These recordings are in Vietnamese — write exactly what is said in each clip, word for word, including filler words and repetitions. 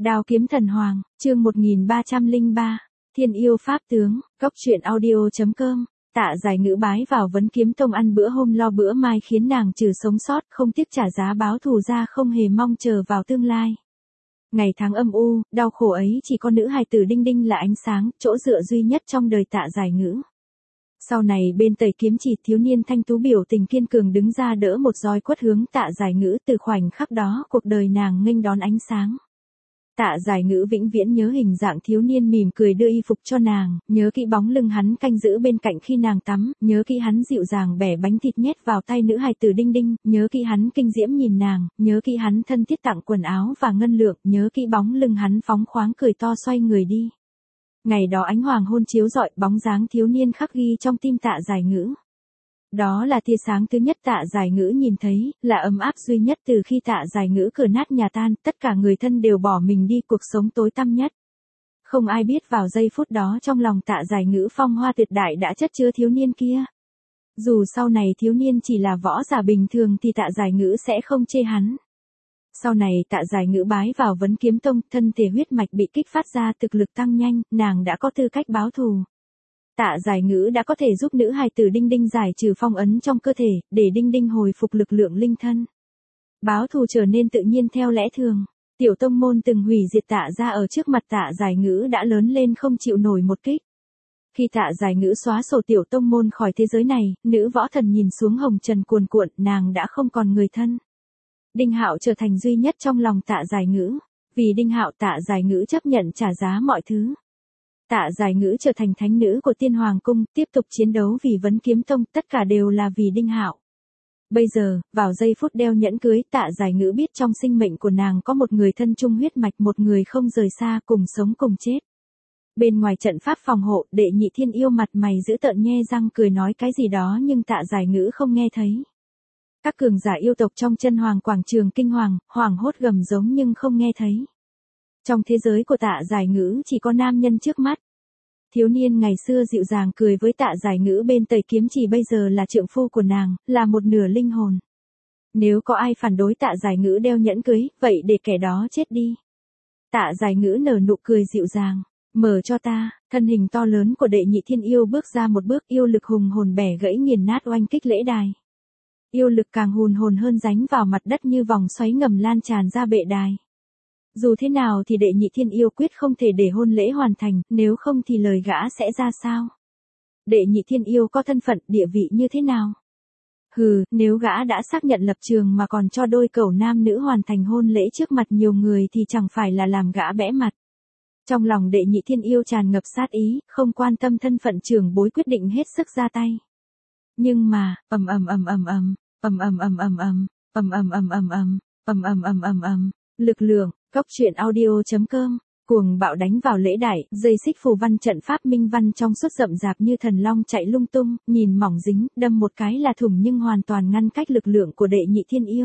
Đao kiếm thần hoàng, chương một nghìn ba trăm lẻ ba, Thiên yêu pháp tướng, cốc truyện audio chấm com. Tạ Giải Ngữ bái vào Vấn Kiếm Tông ăn bữa hôm lo bữa mai khiến nàng trừ sống sót không tiếc trả giá báo thù ra không hề mong chờ vào tương lai. Ngày tháng âm u, đau khổ ấy chỉ có nữ hài tử Đinh Đinh là ánh sáng, chỗ dựa duy nhất trong đời Tạ Giải Ngữ. Sau này bên Tây Kiếm Chỉ, thiếu niên thanh tú biểu tình kiên cường đứng ra đỡ một roi quất hướng Tạ Giải Ngữ, từ khoảnh khắc đó cuộc đời nàng nghênh đón ánh sáng. Tạ Giải Ngữ vĩnh viễn nhớ hình dạng thiếu niên mỉm cười đưa y phục cho nàng, nhớ kỹ bóng lưng hắn canh giữ bên cạnh khi nàng tắm, nhớ kỹ hắn dịu dàng bẻ bánh thịt nhét vào tay nữ hài tử Đinh Đinh, nhớ kỹ hắn kinh diễm nhìn nàng, nhớ kỹ hắn thân thiết tặng quần áo và ngân lượng, nhớ kỹ bóng lưng hắn phóng khoáng cười to xoay người đi. Ngày đó ánh hoàng hôn chiếu rọi, bóng dáng thiếu niên khắc ghi trong tim Tạ Giải Ngữ. Đó là tia sáng thứ nhất Tạ Giải Ngữ nhìn thấy, là ấm áp duy nhất từ khi Tạ Giải Ngữ cửa nát nhà tan, tất cả người thân đều bỏ mình đi cuộc sống tối tăm nhất. Không ai biết vào giây phút đó trong lòng Tạ Giải Ngữ phong hoa tuyệt đại đã chất chứa thiếu niên kia. Dù sau này thiếu niên chỉ là võ giả bình thường thì Tạ Giải Ngữ sẽ không chê hắn. Sau này Tạ Giải Ngữ bái vào Vấn Kiếm Tông, thân thể huyết mạch bị kích phát ra, thực lực tăng nhanh, nàng đã có tư cách báo thù. Tạ Giải Ngữ đã có thể giúp nữ hài tử Đinh Đinh giải trừ phong ấn trong cơ thể, để Đinh Đinh hồi phục lực lượng linh thân. Báo thù trở nên tự nhiên theo lẽ thường. Tiểu tông môn từng hủy diệt Tạ gia ở trước mặt Tạ Giải Ngữ đã lớn lên không chịu nổi một kích. Khi Tạ Giải Ngữ xóa sổ tiểu tông môn khỏi thế giới này, nữ võ thần nhìn xuống hồng trần cuồn cuộn, nàng đã không còn người thân. Đinh Hạo trở thành duy nhất trong lòng Tạ Giải Ngữ. Vì Đinh Hạo, Tạ Giải Ngữ chấp nhận trả giá mọi thứ. Tạ Giải Ngữ trở thành thánh nữ của Tiên Hoàng Cung, tiếp tục chiến đấu vì Vấn Kiếm Tông, tất cả đều là vì Đinh Hạo. Bây giờ, vào giây phút đeo nhẫn cưới, Tạ Giải Ngữ biết trong sinh mệnh của nàng có một người thân chung huyết mạch, một người không rời xa, cùng sống cùng chết. Bên ngoài trận pháp phòng hộ, Đệ Nhị Thiên Yêu mặt mày dữ tợn nhe răng cười nói cái gì đó nhưng Tạ Giải Ngữ không nghe thấy. Các cường giả yêu tộc trong Chân Hoàng quảng trường kinh hoàng, hoảng hốt gầm giống nhưng không nghe thấy. Trong thế giới của Tạ Giải Ngữ chỉ có nam nhân trước mắt. Thiếu niên ngày xưa dịu dàng cười với Tạ Giải Ngữ bên Tây Kiếm Chỉ bây giờ là trượng phu của nàng, là một nửa linh hồn. Nếu có ai phản đối Tạ Giải Ngữ đeo nhẫn cưới, vậy để kẻ đó chết đi. Tạ Giải Ngữ nở nụ cười dịu dàng, mở cho ta, thân hình to lớn của Đệ Nhị Thiên Yêu bước ra một bước, yêu lực hùng hồn bẻ gãy nghiền nát oanh kích lễ đài. Yêu lực càng hùng hồn hơn ránh vào mặt đất như vòng xoáy ngầm lan tràn ra bệ đài. Dù thế nào thì Đệ Nhị Thiên Yêu quyết không thể để hôn lễ hoàn thành, nếu không thì lời gã sẽ ra sao? Đệ Nhị Thiên Yêu có thân phận, địa vị như thế nào? Hừ, nếu gã đã xác nhận lập trường mà còn cho đôi cẩu nam nữ hoàn thành hôn lễ trước mặt nhiều người thì chẳng phải là làm gã bẽ mặt. Trong lòng Đệ Nhị Thiên Yêu tràn ngập sát ý, không quan tâm thân phận trưởng bối quyết định hết sức ra tay. Nhưng mà, ầm ầm ầm ầm ầm, ầm ầm ầm ầm ầm, ầm ầm ầm ầm ầm, ầm ầm ầm ầm ầm, lực lượng. Cốc truyện audio chấm com, cuồng bạo đánh vào lễ đài, dây xích phù văn trận pháp minh văn trong suốt rậm rạp như thần long chạy lung tung, nhìn mỏng dính, đâm một cái là thủng nhưng hoàn toàn ngăn cách lực lượng của Đệ Nhị Thiên Yêu.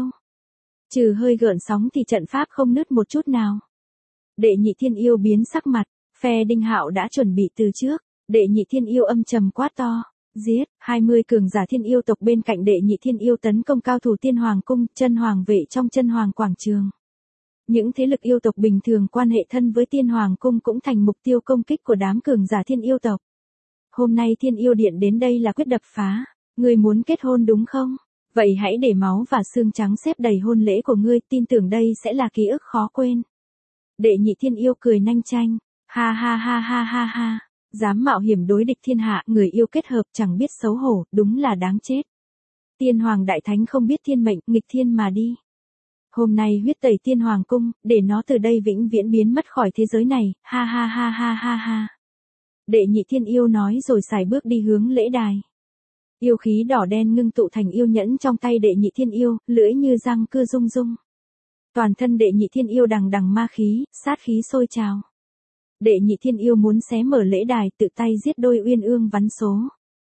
Trừ hơi gợn sóng thì trận pháp không nứt một chút nào. Đệ Nhị Thiên Yêu biến sắc mặt, phe Đinh Hạo đã chuẩn bị từ trước, Đệ Nhị Thiên Yêu âm trầm quát to, giết, hai mươi cường giả thiên yêu tộc bên cạnh Đệ Nhị Thiên Yêu tấn công cao thủ Tiên Hoàng Cung, Chân Hoàng vệ trong Chân Hoàng quảng trường. Những thế lực yêu tộc bình thường quan hệ thân với Tiên Hoàng Cung cũng thành mục tiêu công kích của đám cường giả thiên yêu tộc. Hôm nay Thiên Yêu Điện đến đây là quyết đập phá. Ngươi muốn kết hôn đúng không? Vậy hãy để máu và xương trắng xếp đầy hôn lễ của ngươi, tin tưởng đây sẽ là ký ức khó quên. Đệ Nhị Thiên Yêu cười nanh chanh. Ha ha ha ha ha ha. Dám mạo hiểm đối địch thiên hạ, người yêu kết hợp chẳng biết xấu hổ, đúng là đáng chết. Tiên Hoàng Đại Thánh không biết thiên mệnh, nghịch thiên mà đi. Hôm nay huyết tẩy Tiên Hoàng Cung, để nó từ đây vĩnh viễn biến mất khỏi thế giới này, ha ha ha ha ha ha. Đệ Nhị Thiên Yêu nói rồi sải bước đi hướng lễ đài. Yêu khí đỏ đen ngưng tụ thành yêu nhẫn trong tay Đệ Nhị Thiên Yêu, lưỡi như răng cưa rung rung. Toàn thân Đệ Nhị Thiên Yêu đằng đằng ma khí, sát khí sôi trào. Đệ Nhị Thiên Yêu muốn xé mở lễ đài, tự tay giết đôi uyên ương vắn số.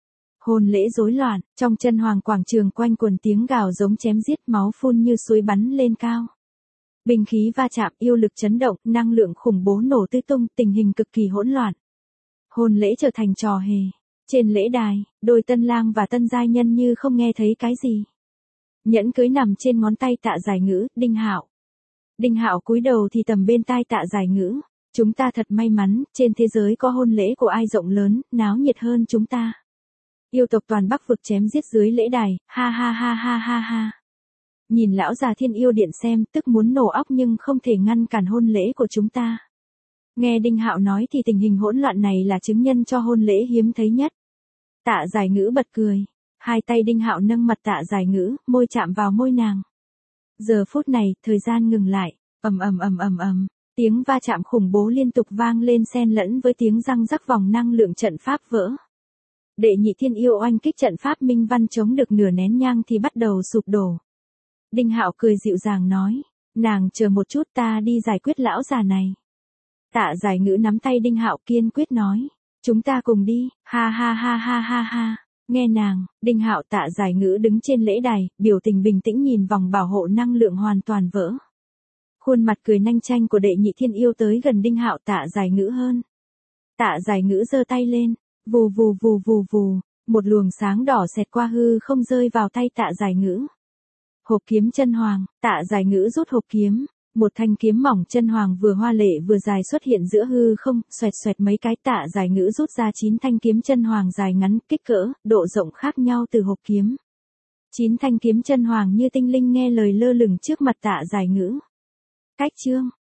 Hôn lễ rối loạn, trong Chân Hoàng quảng trường quanh quần tiếng gào giống chém giết, máu phun như suối bắn lên cao. Binh khí va chạm, yêu lực chấn động, năng lượng khủng bố nổ tứ tung, tình hình cực kỳ hỗn loạn. Hôn lễ trở thành trò hề. Trên lễ đài, đôi tân lang và tân giai nhân như không nghe thấy cái gì. Nhẫn cưới nằm trên ngón tay Tạ Giải Ngữ, Đinh Hạo. Đinh Hạo cúi đầu thì tầm bên tai Tạ Giải Ngữ, chúng ta thật may mắn, trên thế giới có hôn lễ của ai rộng lớn, náo nhiệt hơn chúng ta. Yêu tộc toàn Bắc vực chém giết dưới lễ đài, ha ha ha ha ha ha. Nhìn lão già Thiên Yêu Điện xem, tức muốn nổ óc nhưng không thể ngăn cản hôn lễ của chúng ta. Nghe Đinh Hạo nói thì tình hình hỗn loạn này là chứng nhân cho hôn lễ hiếm thấy nhất. Tạ Giải Ngữ bật cười, hai tay Đinh Hạo nâng mặt Tạ Giải Ngữ, môi chạm vào môi nàng. Giờ phút này, thời gian ngừng lại, ầm ầm ầm ầm ầm, tiếng va chạm khủng bố liên tục vang lên xen lẫn với tiếng răng rắc vòng năng lượng trận pháp vỡ. Đệ nhị Thiên Yêu oanh kích trận pháp minh văn chống được nửa nén nhang thì bắt đầu sụp đổ. Đinh Hạo cười dịu dàng nói, nàng chờ một chút ta đi giải quyết lão già này. Tạ Giải Ngữ nắm tay Đinh Hạo kiên quyết nói, chúng ta cùng đi, ha ha ha ha ha ha. Nghe nàng, Đinh Hạo Tạ Giải Ngữ đứng trên lễ đài, biểu tình bình tĩnh nhìn vòng bảo hộ năng lượng hoàn toàn vỡ. Khuôn mặt cười nanh chanh của đệ nhị Thiên Yêu tới gần Đinh Hạo Tạ Giải Ngữ hơn. Tạ Giải Ngữ giơ tay lên, vù vù vù vù vù, một luồng sáng đỏ xẹt qua hư không rơi vào tay Tạ Giải Ngữ. Hộp kiếm chân hoàng, Tạ Giải Ngữ rút hộp kiếm, một thanh kiếm mỏng chân hoàng vừa hoa lệ vừa dài xuất hiện giữa hư không, xoẹt xoẹt mấy cái. Tạ Giải Ngữ rút ra chín thanh kiếm chân hoàng dài ngắn, kích cỡ, độ rộng khác nhau từ hộp kiếm. Chín thanh kiếm chân hoàng như tinh linh nghe lời lơ lửng trước mặt Tạ Giải Ngữ. Cách chương